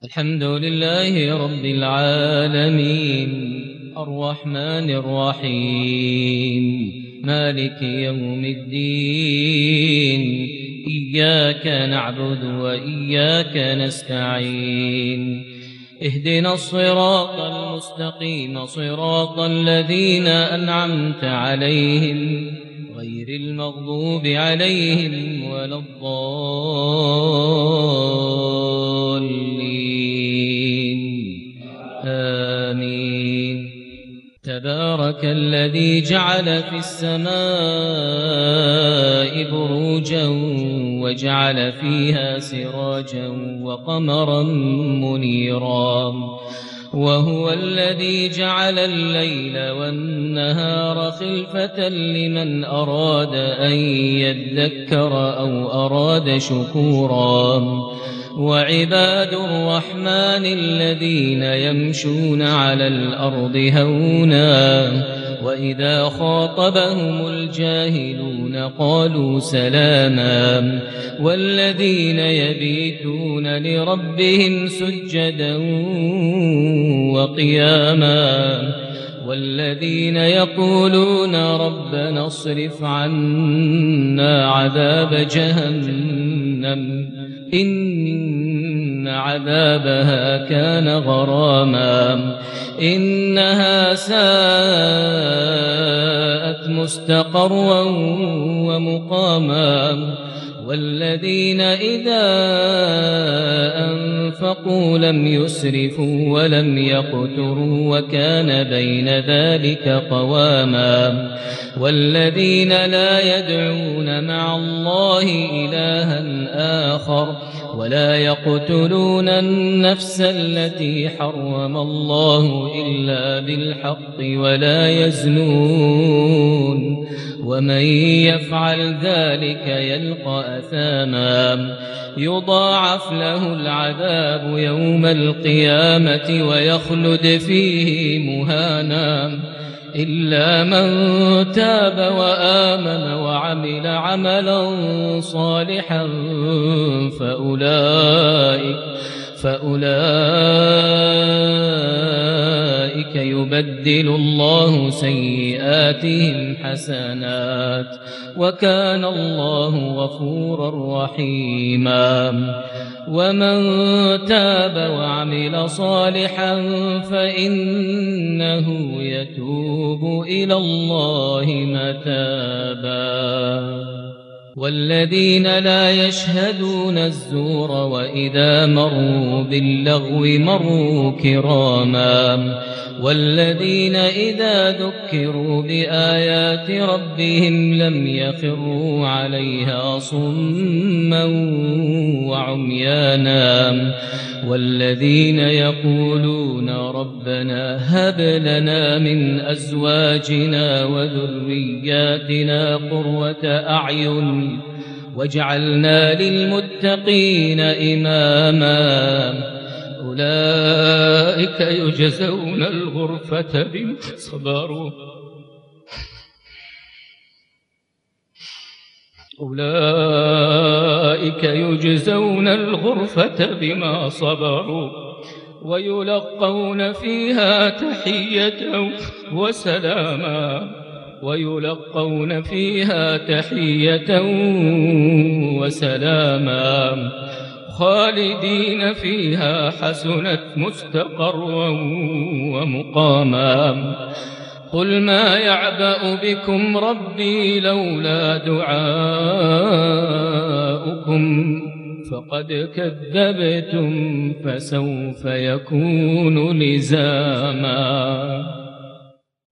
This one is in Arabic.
الحمد لله رب العالمين الرحمن الرحيم مالك يوم الدين إياك نعبد وإياك نستعين اهدنا الصراط المستقيم صراط الذين أنعمت عليهم غير المغضوب عليهم ولا الضالين آمين. تبارك الذي جعل في السماء بروجا وجعل فيها سراجا وقمرا منيرا وهو الذي جعل الليل والنهار خلفة لمن أراد أن يذكر أو أراد شكورا وعباد الرحمن الذين يمشون على الأرض هونا وإذا خاطبهم الجاهلون قالوا سلاما والذين يبيتون لربهم سجدا وقياما والذين يقولون ربنا اصرف عنا عذاب جهنم إن عذابها كان غراما إنها ساءت مستقرا ومقاما والذين إذا أنفقوا لم يسرفوا ولم يقتروا وكان بين ذلك قواما والذين لا يدعون مع الله إلها آخر ولا يقتلون النفس التي حرم الله إلا بالحق ولا يزنون ومن يفعل ذلك يلقى أثاما يضاعف له العذاب يوم القيامة ويخلد فيه مهانا إلا من تاب وآمن وعمل عملا صالحا فأولئك يبدل الله سيئاتهم حسنات وكان الله غفورا رحيما ومن تاب وعمل صالحا فإنه يتوب إلى الله متابا والذين لا يشهدون الزور وإذا مروا باللغو مروا كراما والذين إذا ذكروا بآيات ربهم لم يخروا عليها صما وعميانا والذين يقولون ربنا هب لنا من أزواجنا وذرياتنا قرة أعين واجعلنا للمتقين إماما أولئك يجزون الغرفة بما صبروا أولئك يجزون الغرفة بما صبروا ويلقون فيها تحية وسلاما ويلقون فيها تحية وسلاما خالدين فيها حسنت مستقرا ومقاما قل ما يعبأ بكم ربي لولا دعاؤكم فقد كذبتم فسوف يكون لزاما.